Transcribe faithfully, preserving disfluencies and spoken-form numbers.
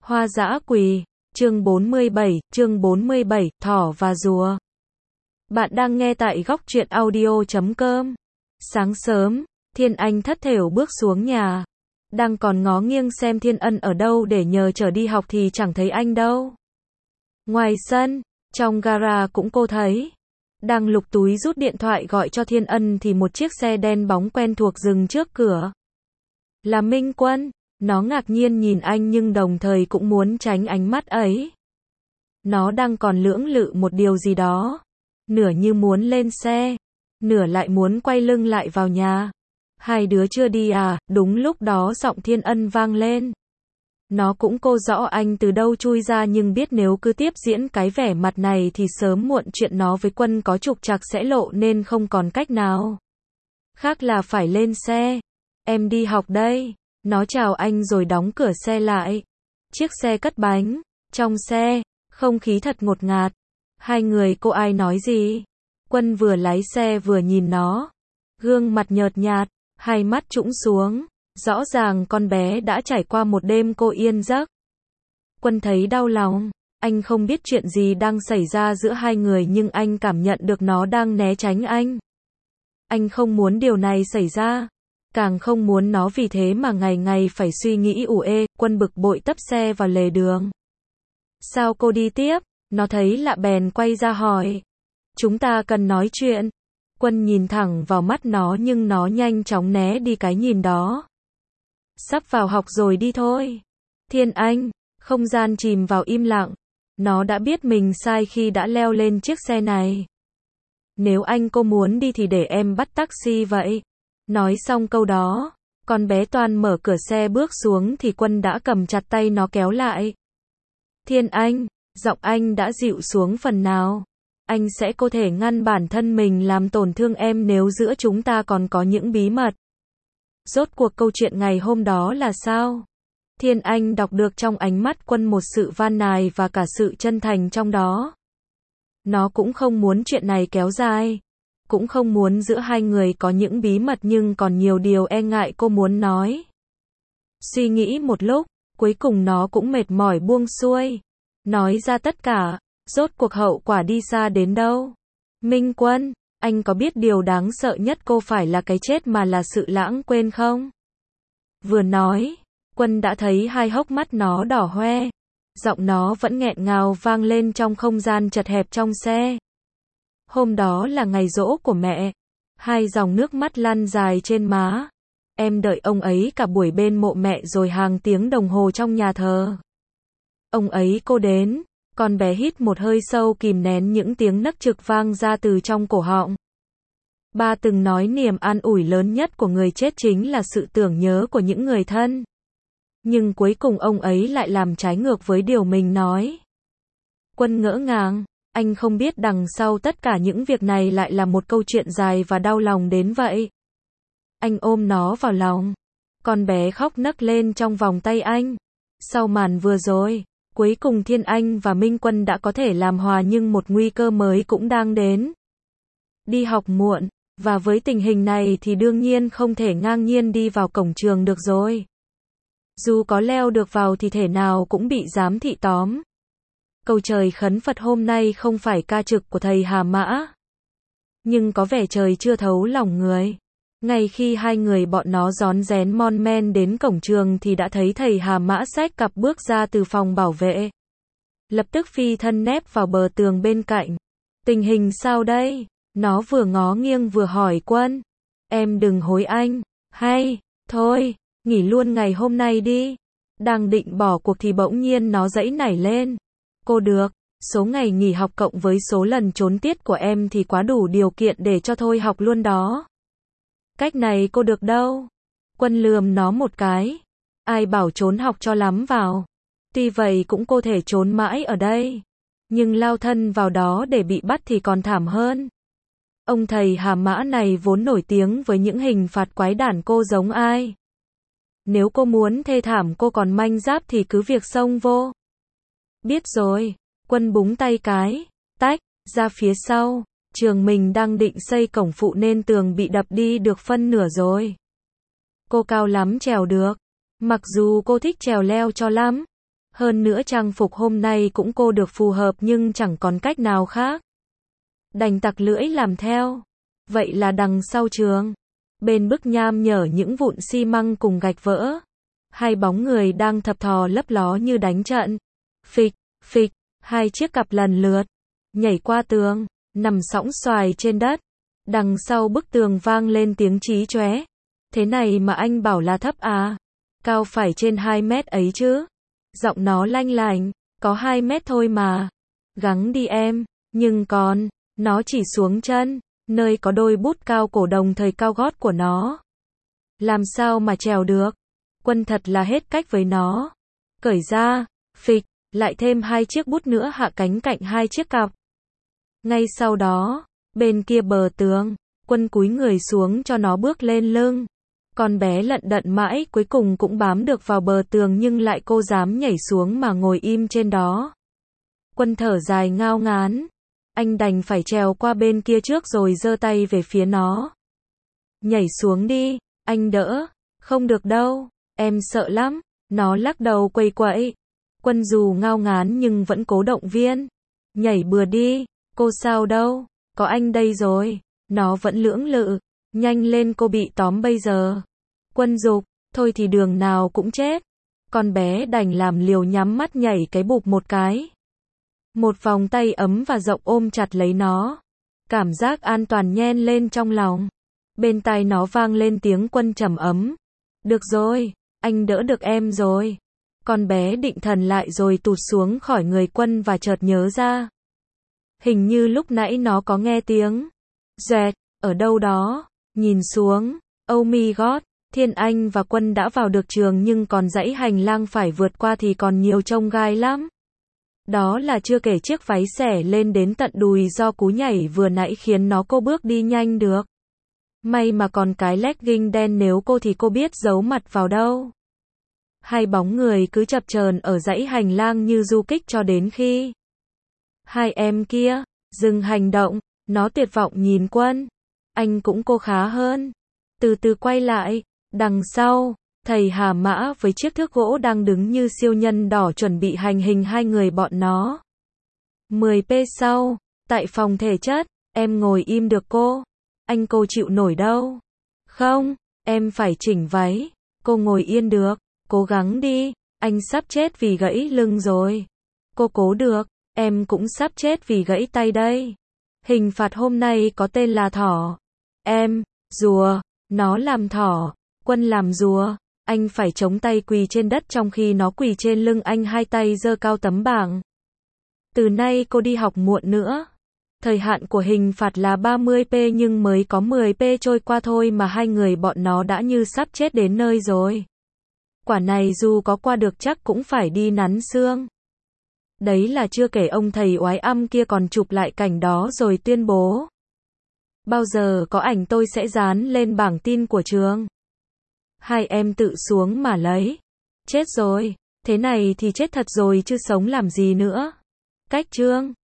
Hoa dã quỳ, chương bốn mươi bảy, chương bốn mươi bảy, thỏ và rùa. Bạn đang nghe tại góc truyện audio chấm com. Sáng sớm, Thiên Anh thất thểu bước xuống nhà. Đang còn ngó nghiêng xem Thiên Ân ở đâu để nhờ chở đi học thì chẳng thấy anh đâu. Ngoài sân, trong gara cũng cô thấy. Đang lục túi rút điện thoại gọi cho Thiên Ân thì một chiếc xe đen bóng quen thuộc dừng trước cửa. Là Minh Quân. Nó ngạc nhiên nhìn anh nhưng đồng thời cũng muốn tránh ánh mắt ấy. Nó đang còn lưỡng lự một điều gì đó. Nửa như muốn lên xe, nửa lại muốn quay lưng lại vào nhà. Hai đứa chưa đi à? Đúng lúc đó giọng Thiên Ân vang lên. Nó cũng cô rõ anh từ đâu chui ra nhưng biết nếu cứ tiếp diễn cái vẻ mặt này thì sớm muộn chuyện nó với Quân có trục trặc sẽ lộ nên không còn cách nào khác là phải lên xe. Em đi học đây. Nó chào anh rồi đóng cửa xe lại. Chiếc xe cất bánh. Trong xe, không khí thật ngột ngạt. Hai người cô ai nói gì? Quân vừa lái xe vừa nhìn nó. Gương mặt nhợt nhạt, hai mắt trũng xuống. Rõ ràng con bé đã trải qua một đêm cô yên giấc. Quân thấy đau lòng. Anh không biết chuyện gì đang xảy ra giữa hai người nhưng anh cảm nhận được nó đang né tránh anh. Anh không muốn điều này xảy ra. Càng không muốn nó vì thế mà ngày ngày phải suy nghĩ ủ ê. Quân bực bội tấp xe vào lề đường. Sao cô đi tiếp? Nó thấy lạ bèn quay ra hỏi. Chúng ta cần nói chuyện. Quân nhìn thẳng vào mắt nó nhưng nó nhanh chóng né đi cái nhìn đó. Sắp vào học rồi đi thôi. Thiên Anh, không gian chìm vào im lặng. Nó đã biết mình sai khi đã leo lên chiếc xe này. Nếu anh cô muốn đi thì để em bắt taxi vậy. Nói xong câu đó, con bé Toan mở cửa xe bước xuống thì Quân đã cầm chặt tay nó kéo lại. Thiên Anh, giọng anh đã dịu xuống phần nào. Anh sẽ có thể ngăn bản thân mình làm tổn thương em nếu giữa chúng ta còn có những bí mật. Rốt cuộc câu chuyện ngày hôm đó là sao? Thiên Anh đọc được trong ánh mắt Quân một sự van nài và cả sự chân thành trong đó. Nó cũng không muốn chuyện này kéo dài. Cũng không muốn giữa hai người có những bí mật nhưng còn nhiều điều e ngại cô muốn nói. Suy nghĩ một lúc, cuối cùng nó cũng mệt mỏi buông xuôi. Nói ra tất cả, rốt cuộc hậu quả đi xa đến đâu. Minh Quân, anh có biết điều đáng sợ nhất cô phải là cái chết mà là sự lãng quên không? Vừa nói, Quân đã thấy hai hốc mắt nó đỏ hoe. Giọng nó vẫn nghẹn ngào vang lên trong không gian chật hẹp trong xe. Hôm đó là ngày giỗ của mẹ. Hai dòng nước mắt lăn dài trên má. Em đợi ông ấy cả buổi bên mộ mẹ rồi hàng tiếng đồng hồ trong nhà thờ. Ông ấy cô đến. Con bé hít một hơi sâu kìm nén những tiếng nấc trực vang ra từ trong cổ họng. Ba từng nói niềm an ủi lớn nhất của người chết chính là sự tưởng nhớ của những người thân. Nhưng cuối cùng ông ấy lại làm trái ngược với điều mình nói. Quân ngỡ ngàng. Anh không biết đằng sau tất cả những việc này lại là một câu chuyện dài và đau lòng đến vậy. Anh ôm nó vào lòng. Con bé khóc nấc lên trong vòng tay anh. Sau màn vừa rồi, cuối cùng Thiên Anh và Minh Quân đã có thể làm hòa nhưng một nguy cơ mới cũng đang đến. Đi học muộn, và với tình hình này thì đương nhiên không thể ngang nhiên đi vào cổng trường được rồi. Dù có leo được vào thì thể nào cũng bị giám thị tóm. Cầu trời khấn Phật hôm nay không phải ca trực của thầy Hà Mã. Nhưng có vẻ trời chưa thấu lòng người. Ngay khi hai người bọn nó rón rén mon men đến cổng trường thì đã thấy thầy Hà Mã xách cặp bước ra từ phòng bảo vệ. Lập tức phi thân nép vào bờ tường bên cạnh. Tình hình sao đây? Nó vừa ngó nghiêng vừa hỏi Quân. Em đừng hối anh. Hay, thôi, nghỉ luôn ngày hôm nay đi. Đang định bỏ cuộc thì bỗng nhiên nó giãy nảy lên. Cô được, số ngày nghỉ học cộng với số lần trốn tiết của em thì quá đủ điều kiện để cho thôi học luôn đó. Cách này cô được đâu? Quân lườm nó một cái. Ai bảo trốn học cho lắm vào. Tuy vậy cũng cô thể trốn mãi ở đây. Nhưng lao thân vào đó để bị bắt thì còn thảm hơn. Ông thầy Hà Mã này vốn nổi tiếng với những hình phạt quái đản cô giống ai. Nếu cô muốn thê thảm cô còn manh giáp thì cứ việc xông vô. Biết rồi, Quân búng tay cái, tách, ra phía sau, trường mình đang định xây cổng phụ nên tường bị đập đi được phân nửa rồi. Cô cao lắm trèo được, mặc dù cô thích trèo leo cho lắm. Hơn nữa trang phục hôm nay cũng cô được phù hợp nhưng chẳng còn cách nào khác. Đành tặc lưỡi làm theo. Vậy là đằng sau trường, bên bức nham nhở những vụn xi măng cùng gạch vỡ. Hai bóng người đang thập thò lấp ló như đánh trận. Phịch, phịch, hai chiếc cặp lần lượt nhảy qua tường, nằm sõng xoài trên đất. Đằng sau bức tường vang lên tiếng chí chóe. Thế này mà anh bảo là thấp à? Cao phải trên hai mét ấy chứ? Giọng nó lanh lành, có hai mét thôi mà. Gắng đi em, nhưng còn, nó chỉ xuống chân, nơi có đôi bút cao cổ đồng thời cao gót của nó. Làm sao mà trèo được? Quân thật là hết cách với nó. Cởi ra, phịch, lại thêm hai chiếc bút nữa hạ cánh cạnh hai chiếc cặp. Ngay sau đó, bên kia bờ tường, Quân cúi người xuống cho nó bước lên lưng. Con bé lận đận mãi cuối cùng cũng bám được vào bờ tường nhưng lại cô dám nhảy xuống mà ngồi im trên đó. Quân thở dài ngao ngán. Anh đành phải trèo qua bên kia trước rồi giơ tay về phía nó. Nhảy xuống đi, anh đỡ. Không được đâu, em sợ lắm. Nó lắc đầu quây quẫy. Quân dù ngao ngán nhưng vẫn cố động viên. Nhảy bừa đi, cô sao đâu, có anh đây rồi. Nó vẫn lưỡng lự. Nhanh lên cô bị tóm bây giờ. Quân giục, thôi thì đường nào cũng chết. Con bé đành làm liều nhắm mắt nhảy cái bụp một cái. Một vòng tay ấm và rộng ôm chặt lấy nó. Cảm giác an toàn nhen lên trong lòng. Bên tai nó vang lên tiếng Quân trầm ấm. Được rồi, anh đỡ được em rồi. Con bé định thần lại rồi tụt xuống khỏi người Quân và chợt nhớ ra. Hình như lúc nãy nó có nghe tiếng dẹt ở đâu đó. Nhìn xuống, oh my god, Thiên Anh và Quân đã vào được trường nhưng còn dãy hành lang phải vượt qua thì còn nhiều chông gai lắm. Đó là chưa kể chiếc váy xẻ lên đến tận đùi do cú nhảy vừa nãy khiến nó cô bước đi nhanh được. May mà còn cái legging đen, nếu cô thì cô biết giấu mặt vào đâu. Hai bóng người cứ chập chờn ở dãy hành lang như du kích cho đến khi hai em kia dừng hành động. Nó tuyệt vọng nhìn Quân. Anh cũng cô khá hơn. Từ từ quay lại. Đằng sau, thầy Hà Mã với chiếc thước gỗ đang đứng như siêu nhân đỏ chuẩn bị hành hình hai người bọn nó. mười phút sau, tại phòng thể chất, em ngồi im được cô. Anh cô chịu nổi đâu. Không, em phải chỉnh váy. Cô ngồi yên được. Cố gắng đi. Anh sắp chết vì gãy lưng rồi. Cô cố được. Em cũng sắp chết vì gãy tay đây. Hình phạt hôm nay có tên là thỏ. Em, rùa. Nó làm thỏ. Quân làm rùa. Anh phải chống tay quỳ trên đất trong khi nó quỳ trên lưng anh, hai tay giơ cao tấm bảng. Từ nay cô đi học muộn nữa. Thời hạn của hình phạt là ba mươi phút nhưng mới có mười phút trôi qua thôi mà hai người bọn nó đã như sắp chết đến nơi rồi. Quả này dù có qua được chắc cũng phải đi nắn xương. Đấy là chưa kể ông thầy oái âm kia còn chụp lại cảnh đó rồi tuyên bố. Bao giờ có ảnh tôi sẽ dán lên bảng tin của trường. Hai em tự xuống mà lấy. Chết rồi, thế này thì chết thật rồi chứ sống làm gì nữa. Cách chương